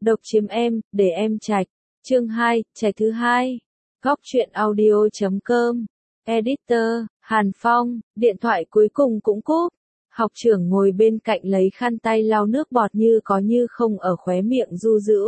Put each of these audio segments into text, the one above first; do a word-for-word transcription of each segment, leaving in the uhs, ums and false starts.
Độc chiếm em, để em trạch. Chương hai, trạch thứ hai. Góc truyện audio chấm com. Editor, Hàn Phong, điện thoại cuối cùng cũng cúp. Học trưởng ngồi bên cạnh lấy khăn tay lau nước bọt như có như không ở khóe miệng Du Dữ.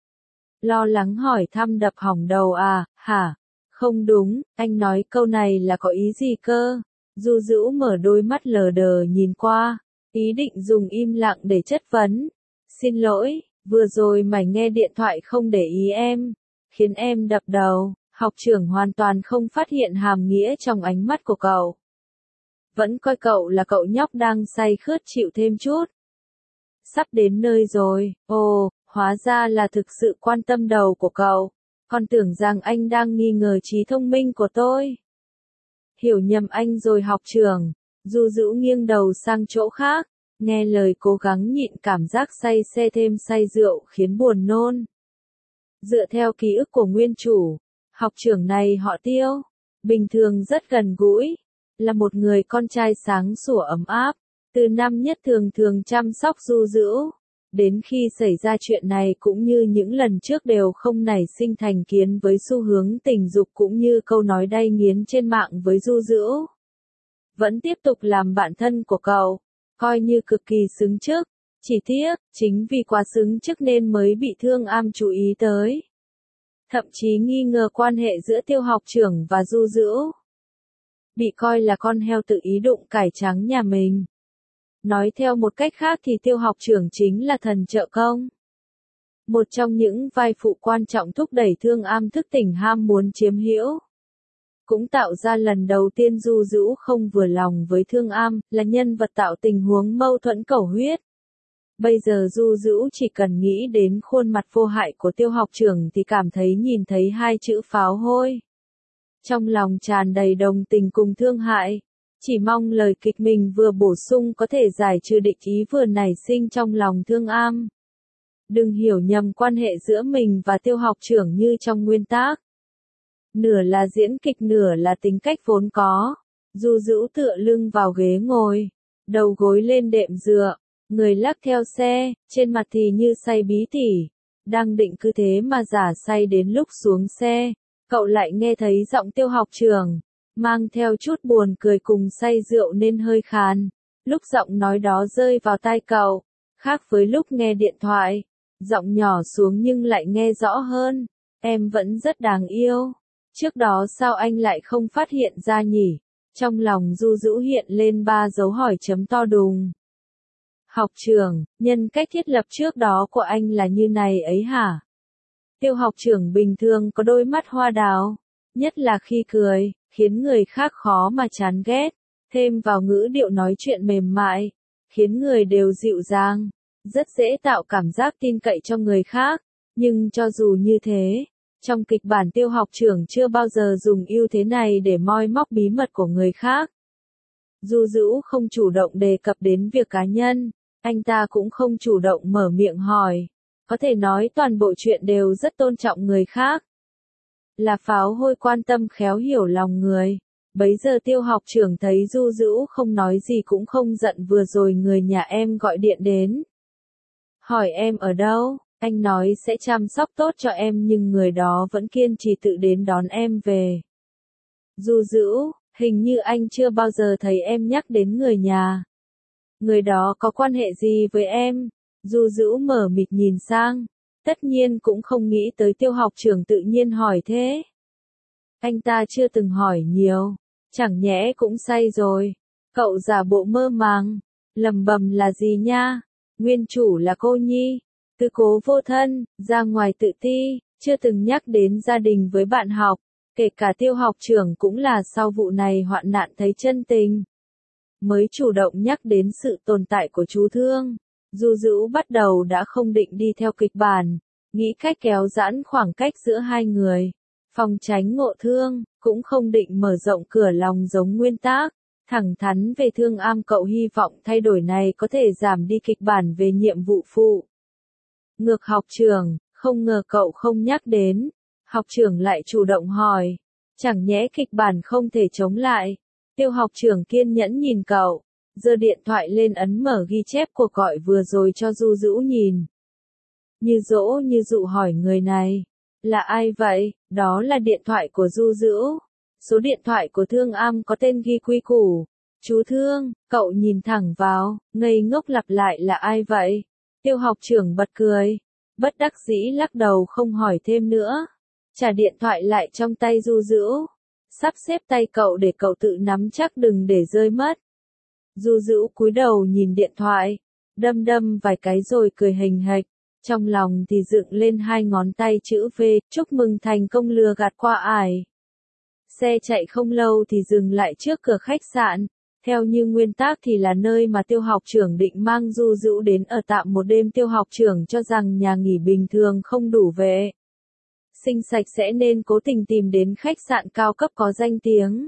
Lo lắng hỏi thăm đập hỏng đầu à, hả? Không đúng, anh nói câu này là có ý gì cơ? Du Dữ mở đôi mắt lờ đờ nhìn qua, ý định dùng im lặng để chất vấn. Xin lỗi, vừa rồi mày nghe điện thoại không để ý em, khiến em đập đầu. Học trưởng hoàn toàn không phát hiện hàm nghĩa trong ánh mắt của cậu. Vẫn coi cậu là cậu nhóc đang say khướt chịu thêm chút. Sắp đến nơi rồi, ồ, hóa ra là thực sự quan tâm đầu của cậu. Con tưởng rằng anh đang nghi ngờ trí thông minh của tôi. Hiểu nhầm anh rồi học trưởng. Du Dữ nghiêng đầu sang chỗ khác, nghe lời cố gắng nhịn cảm giác say xe thêm say rượu khiến buồn nôn. Dựa theo ký ức của nguyên chủ, học trưởng này họ Tiêu, bình thường rất gần gũi, là một người con trai sáng sủa ấm áp, từ năm nhất thường thường chăm sóc Du Dữ, đến khi xảy ra chuyện này cũng như những lần trước đều không nảy sinh thành kiến với xu hướng tình dục cũng như câu nói đay nghiến trên mạng với Du Dữ. Vẫn tiếp tục làm bạn thân của cậu, coi như cực kỳ xứng chức, chỉ tiếc, chính vì quá xứng chức nên mới bị Thương Am chú ý tới. Thậm chí nghi ngờ quan hệ giữa Tiêu học trưởng và Du Dữ. Bị coi là con heo tự ý đụng cải trắng nhà mình. Nói theo một cách khác thì Tiêu học trưởng chính là thần trợ công. Một trong những vai phụ quan trọng thúc đẩy Thương Am thức tỉnh ham muốn chiếm hữu. Cũng tạo ra lần đầu tiên Du Dữ không vừa lòng với Thương Am, là nhân vật tạo tình huống mâu thuẫn cầu huyết. Bây giờ Du Dữ chỉ cần nghĩ đến khuôn mặt vô hại của Tiêu học trưởng thì cảm thấy nhìn thấy hai chữ pháo hôi. Trong lòng tràn đầy đồng tình cùng thương hại, chỉ mong lời kịch mình vừa bổ sung có thể giải trừ địch ý vừa nảy sinh trong lòng Thương Am. Đừng hiểu nhầm quan hệ giữa mình và Tiêu học trưởng như trong nguyên tác. Nửa là diễn kịch nửa là tính cách vốn có. Du Dữ tựa lưng vào ghế ngồi, đầu gối lên đệm dựa, người lắc theo xe, trên mặt thì như say bí tỉ. Đang định cứ thế mà giả say đến lúc xuống xe, cậu lại nghe thấy giọng Tiêu học trưởng, mang theo chút buồn cười cùng say rượu nên hơi khàn. Lúc giọng nói đó rơi vào tai cậu, khác với lúc nghe điện thoại, giọng nhỏ xuống nhưng lại nghe rõ hơn. Em vẫn rất đáng yêu. Trước đó sao anh lại không phát hiện ra nhỉ? Trong lòng Du Dữ hiện lên ba dấu hỏi chấm to đùng. Học trưởng, nhân cách thiết lập trước đó của anh là như này ấy hả? Tiêu học trưởng bình thường có đôi mắt hoa đào, nhất là khi cười, khiến người khác khó mà chán ghét, thêm vào ngữ điệu nói chuyện mềm mại, khiến người đều dịu dàng, rất dễ tạo cảm giác tin cậy cho người khác. Nhưng cho dù như thế, trong kịch bản Tiêu học trưởng chưa bao giờ dùng ưu thế này để moi móc bí mật của người khác. Du Dữ không chủ động đề cập đến việc cá nhân, anh ta cũng không chủ động mở miệng hỏi. Có thể nói toàn bộ chuyện đều rất tôn trọng người khác. Là pháo hôi quan tâm khéo hiểu lòng người. Bấy giờ Tiêu học trưởng thấy Du Dữ không nói gì cũng không giận vừa rồi người nhà em gọi điện đến. Hỏi em ở đâu, anh nói sẽ chăm sóc tốt cho em nhưng người đó vẫn kiên trì tự đến đón em về. Du Dữ, hình như anh chưa bao giờ thấy em nhắc đến người nhà. Người đó có quan hệ gì với em? Du Dữ mở mịt nhìn sang, tất nhiên cũng không nghĩ tới Tiêu học trưởng tự nhiên hỏi thế. Anh ta chưa từng hỏi nhiều, chẳng nhẽ cũng say rồi. Cậu giả bộ mơ màng, lầm bầm là gì nha? Nguyên chủ là cô nhi, tư cố vô thân, ra ngoài tự ti, chưa từng nhắc đến gia đình với bạn học, kể cả Tiêu học trưởng cũng là sau vụ này hoạn nạn thấy chân tình. Mới chủ động nhắc đến sự tồn tại của chú Thương. Du Dữ bắt đầu đã không định đi theo kịch bản, nghĩ cách kéo giãn khoảng cách giữa hai người, phòng tránh ngộ thương, cũng không định mở rộng cửa lòng giống nguyên tác, thẳng thắn về Thương Am. Cậu hy vọng thay đổi này có thể giảm đi kịch bản về nhiệm vụ phụ. Ngược học trưởng, không ngờ cậu không nhắc đến, học trưởng lại chủ động hỏi, chẳng nhẽ kịch bản không thể chống lại. Tiêu học trưởng kiên nhẫn nhìn cậu, giơ điện thoại lên ấn mở ghi chép cuộc gọi vừa rồi cho Du Dữ nhìn. như dỗ như dụ hỏi người này. Là ai vậy? Đó là điện thoại của Du Dữ. Số điện thoại của Thương Am có tên ghi quy củ. Chú Thương, cậu nhìn thẳng vào, ngây ngốc lặp lại là ai vậy? Tiêu học trưởng bật cười. Bất đắc dĩ lắc đầu không hỏi thêm nữa. Trả điện thoại lại trong tay Du Dữ. Sắp xếp tay cậu để cậu tự nắm chắc đừng để rơi mất. Du Dữ cúi đầu nhìn điện thoại. Đâm đâm vài cái rồi cười hình hạch. Trong lòng thì dựng lên hai ngón tay chữ V, chúc mừng thành công lừa gạt qua ải. Xe chạy không lâu thì dừng lại trước cửa khách sạn. Theo như nguyên tắc thì là nơi mà Tiêu học trưởng định mang Du Dữ đến ở tạm một đêm. Tiêu học trưởng cho rằng nhà nghỉ bình thường không đủ vệ sinh sạch sẽ nên cố tình tìm đến khách sạn cao cấp có danh tiếng.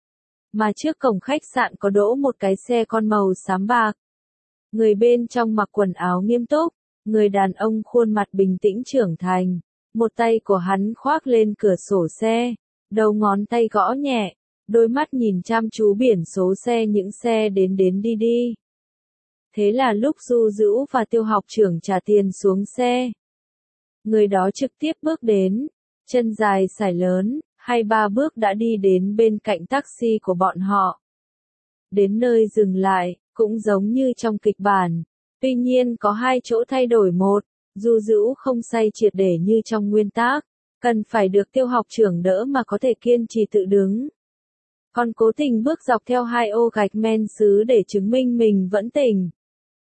Mà trước cổng khách sạn có đỗ một cái xe con màu xám bạc. Người bên trong mặc quần áo nghiêm túc, người đàn ông khuôn mặt bình tĩnh trưởng thành. Một tay của hắn khoác lên cửa sổ xe, đầu ngón tay gõ nhẹ, đôi mắt nhìn chăm chú biển số xe những xe đến đến đi đi. Thế là lúc Du Dữ và Tiêu học trưởng trả tiền xuống xe, người đó trực tiếp bước đến, chân dài sải lớn, hai ba bước đã đi đến bên cạnh taxi của bọn họ. Đến nơi dừng lại, cũng giống như trong kịch bản. Tuy nhiên có hai chỗ thay đổi. Một, Du Dữ không say triệt để như trong nguyên tắc, cần phải được Tiêu học trưởng đỡ mà có thể kiên trì tự đứng. Còn cố tình bước dọc theo hai ô gạch men sứ để chứng minh mình vẫn tỉnh.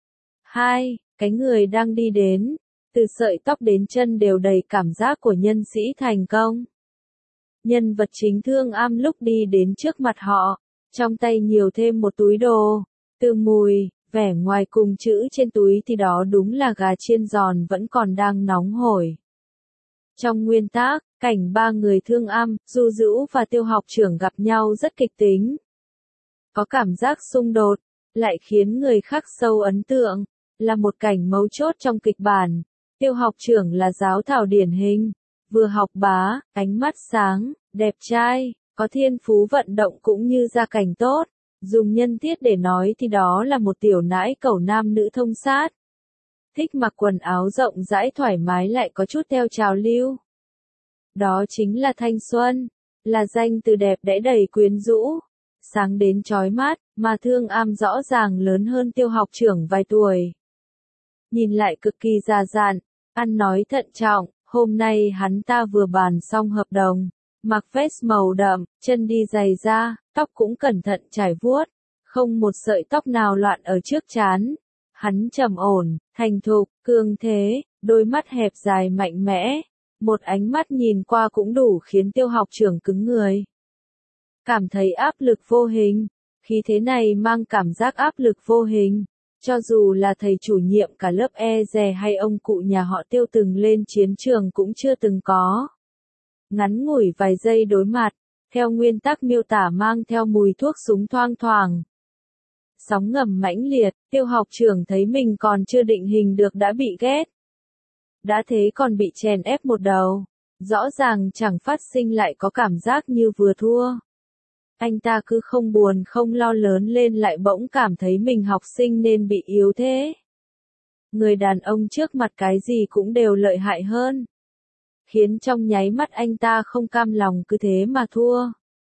Hai, cái người đang đi đến, từ sợi tóc đến chân đều đầy cảm giác của nhân sĩ thành công. Nhân vật chính Thương Am lúc đi đến trước mặt họ, trong tay nhiều thêm một túi đồ. Từ mùi, vẻ ngoài cùng chữ trên túi thì đó đúng là gà chiên giòn vẫn còn đang nóng hổi. Trong nguyên tắc, cảnh ba người Thương Am, Du Dữ và Tiêu học trưởng gặp nhau rất kịch tính. Có cảm giác xung đột, lại khiến người khác sâu ấn tượng, là một cảnh mấu chốt trong kịch bản. Tiêu học trưởng là giáo thảo điển hình, vừa học bá, ánh mắt sáng, đẹp trai, có thiên phú vận động cũng như gia cảnh tốt. Dùng nhân tiết để nói thì đó là một tiểu nãi cẩu nam nữ thông sát. Thích mặc quần áo rộng rãi thoải mái lại có chút theo trào lưu. Đó chính là thanh xuân, là danh từ đẹp đẽ đầy quyến rũ, sáng đến chói mắt, mà Thương Am rõ ràng lớn hơn Tiêu học trưởng vài tuổi. Nhìn lại cực kỳ già dặn, ăn nói thận trọng, hôm nay hắn ta vừa bàn xong hợp đồng. Mặc vest màu đậm, chân đi giày da, tóc cũng cẩn thận trải vuốt, không một sợi tóc nào loạn ở trước trán. Hắn trầm ổn, thành thục, cương thế, đôi mắt hẹp dài mạnh mẽ, một ánh mắt nhìn qua cũng đủ khiến Tiêu học trưởng cứng người. Cảm thấy áp lực vô hình, khí thế này mang cảm giác áp lực vô hình, cho dù là thầy chủ nhiệm cả lớp e dè hay ông cụ nhà họ Tiêu từng lên chiến trường cũng chưa từng có. Ngắn ngủi vài giây đối mặt, theo nguyên tắc miêu tả mang theo mùi thuốc súng thoang thoảng. Sóng ngầm mãnh liệt, Tiêu học trưởng thấy mình còn chưa định hình được đã bị ghét. Đã thế còn bị chèn ép một đầu, rõ ràng chẳng phát sinh lại có cảm giác như vừa thua. Anh ta cứ không buồn không lo lớn lên lại bỗng cảm thấy mình học sinh nên bị yếu thế. Người đàn ông trước mặt cái gì cũng đều lợi hại hơn. Khiến trong nháy mắt anh ta không cam lòng cứ thế mà thua.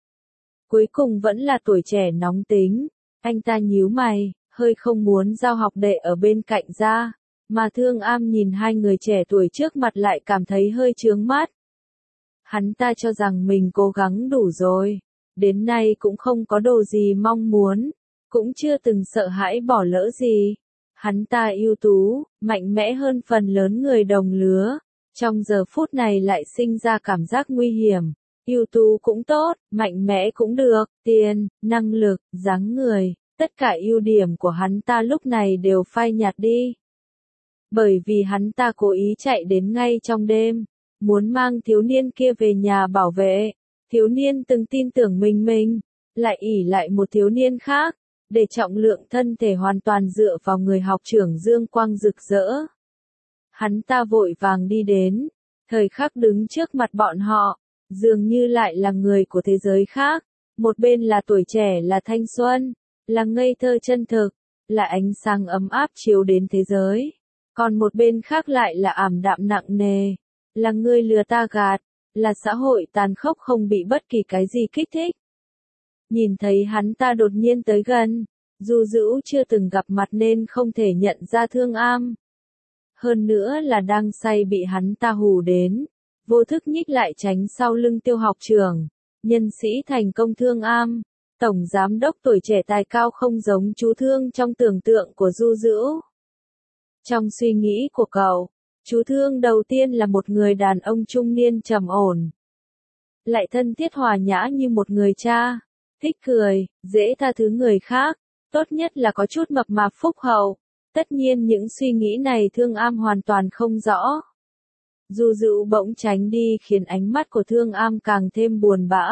Cuối cùng vẫn là tuổi trẻ nóng tính, anh ta nhíu mày, hơi không muốn giao học đệ ở bên cạnh ra, mà Thương Am nhìn hai người trẻ tuổi trước mặt lại cảm thấy hơi chướng mắt. Hắn ta cho rằng mình cố gắng đủ rồi, đến nay cũng không có đồ gì mong muốn, cũng chưa từng sợ hãi bỏ lỡ gì. Hắn ta ưu tú, mạnh mẽ hơn phần lớn người đồng lứa. Trong giờ phút này lại sinh ra cảm giác nguy hiểm, ưu tú cũng tốt, mạnh mẽ cũng được, tiền, năng lực, dáng người, tất cả ưu điểm của hắn ta lúc này đều phai nhạt đi. Bởi vì hắn ta cố ý chạy đến ngay trong đêm, muốn mang thiếu niên kia về nhà bảo vệ, thiếu niên từng tin tưởng mình mình, lại ỷ lại một thiếu niên khác, để trọng lượng thân thể hoàn toàn dựa vào người học trưởng dương quang rực rỡ. Hắn ta vội vàng đi đến, thời khắc đứng trước mặt bọn họ, dường như lại là người của thế giới khác, một bên là tuổi trẻ là thanh xuân, là ngây thơ chân thực, là ánh sáng ấm áp chiếu đến thế giới, Còn một bên khác lại là ảm đạm nặng nề. Là ngươi lừa ta gạt, là xã hội tàn khốc không bị bất kỳ cái gì kích thích. Nhìn thấy hắn ta đột nhiên tới gần, Du Dữu chưa từng gặp mặt nên không thể nhận ra Thương Am. Hơn nữa là đang say bị hắn ta hù đến, vô thức nhích lại tránh sau lưng Tiêu học trưởng. Nhân sĩ thành công Thương Am, tổng giám đốc tuổi trẻ tài cao không giống chú Thương trong tưởng tượng của Du Dữu. Trong suy nghĩ của cậu, chú Thương đầu tiên là một người đàn ông trung niên trầm ổn, lại thân thiết hòa nhã như một người cha, thích cười, dễ tha thứ người khác, tốt nhất là có chút mập mạp phúc hậu. Tất nhiên những suy nghĩ này Thương Am hoàn toàn không rõ. Du Dữu bỗng tránh đi khiến ánh mắt của Thương Am càng thêm buồn bã.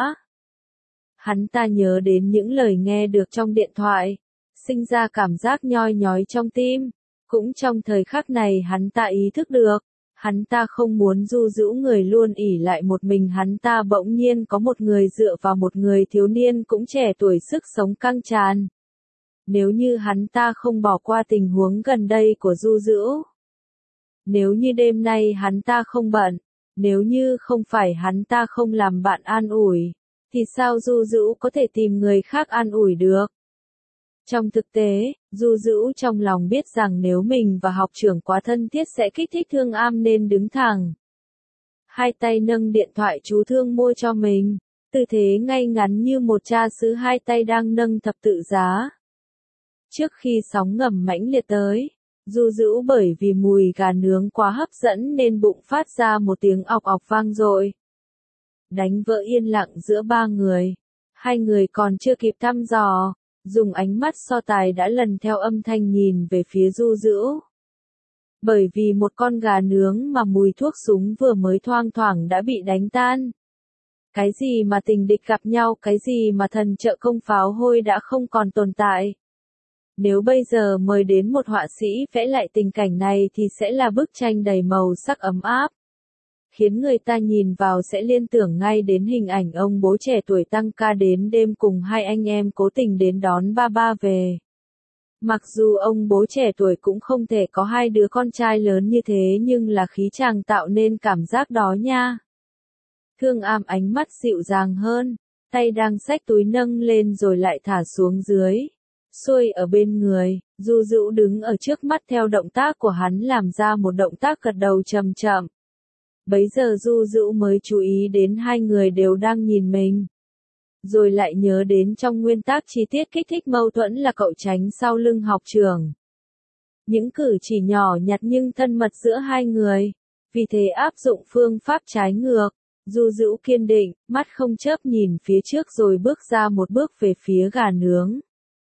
Hắn ta nhớ đến những lời nghe được trong điện thoại, sinh ra cảm giác nhoi nhói trong tim. Cũng trong thời khắc này hắn ta ý thức được, hắn ta không muốn Du Dữu người luôn ỷ lại một mình, hắn ta bỗng nhiên có một người dựa vào, một người thiếu niên cũng trẻ tuổi sức sống căng tràn. Nếu như hắn ta không bỏ qua tình huống gần đây của Du Dữu, nếu như đêm nay hắn ta không bận, nếu như không phải hắn ta không làm bạn an ủi, thì sao Du Dữu có thể tìm người khác an ủi được? Trong thực tế, Du Dữu trong lòng biết rằng nếu mình và học trưởng quá thân thiết sẽ kích thích Thương Am nên đứng thẳng. Hai tay nâng điện thoại chú Thương mua cho mình, tư thế ngay ngắn như một cha xứ hai tay đang nâng thập tự giá. Trước khi sóng ngầm mãnh liệt tới, Du Dữu bởi vì mùi gà nướng quá hấp dẫn nên bụng phát ra một tiếng ọc ọc vang dội. Đánh vỡ yên lặng giữa ba người, hai người còn chưa kịp thăm dò, dùng ánh mắt so tài đã lần theo âm thanh nhìn về phía Du Dữu. Bởi vì một con gà nướng mà mùi thuốc súng vừa mới thoang thoảng đã bị đánh tan. Cái gì mà tình địch gặp nhau, cái gì mà thần trợ công pháo hôi đã không còn tồn tại. Nếu bây giờ mời đến một họa sĩ vẽ lại tình cảnh này thì sẽ là bức tranh đầy màu sắc ấm áp, khiến người ta nhìn vào sẽ liên tưởng ngay đến hình ảnh ông bố trẻ tuổi tăng ca đến đêm cùng hai anh em cố tình đến đón ba ba về. Mặc dù ông bố trẻ tuổi cũng không thể có hai đứa con trai lớn như thế nhưng là khí chàng tạo nên cảm giác đó nha. Thương Am ánh mắt dịu dàng hơn, tay đang xách túi nâng lên rồi lại thả xuống dưới. Xuôi ở bên người, Du Dữu đứng ở trước mắt theo động tác của hắn làm ra một động tác gật đầu chậm chậm. Bấy giờ Du Dữu mới chú ý đến hai người đều đang nhìn mình. Rồi lại nhớ đến trong nguyên tắc chi tiết kích thích mâu thuẫn là cậu tránh sau lưng học trưởng. Những cử chỉ nhỏ nhặt nhưng thân mật giữa hai người. Vì thế áp dụng phương pháp trái ngược, Du Dữu kiên định, mắt không chớp nhìn phía trước rồi bước ra một bước về phía gà nướng.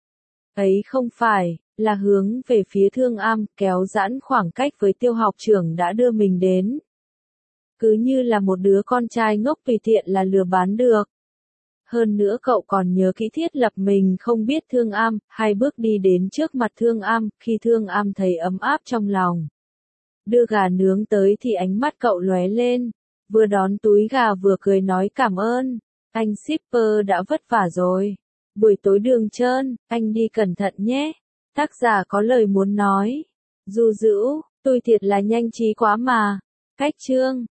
Ấy không phải, là hướng về phía Thương Am, kéo giãn khoảng cách với Tiêu học trưởng đã đưa mình đến. Cứ như là một đứa con trai ngốc tùy tiện là lừa bán được. Hơn nữa cậu còn nhớ kỹ thiết lập mình không biết Thương Am, hai bước đi đến trước mặt Thương Am, khi Thương Am thấy ấm áp trong lòng. Đưa gà nướng tới thì ánh mắt cậu lóe lên, vừa đón túi gà vừa cười nói cảm ơn, anh shipper đã vất vả rồi. Buổi tối đường trơn, anh đi cẩn thận nhé. Tác giả có lời muốn nói. Du Dữu, tôi thiệt là nhanh trí quá mà. Cách chương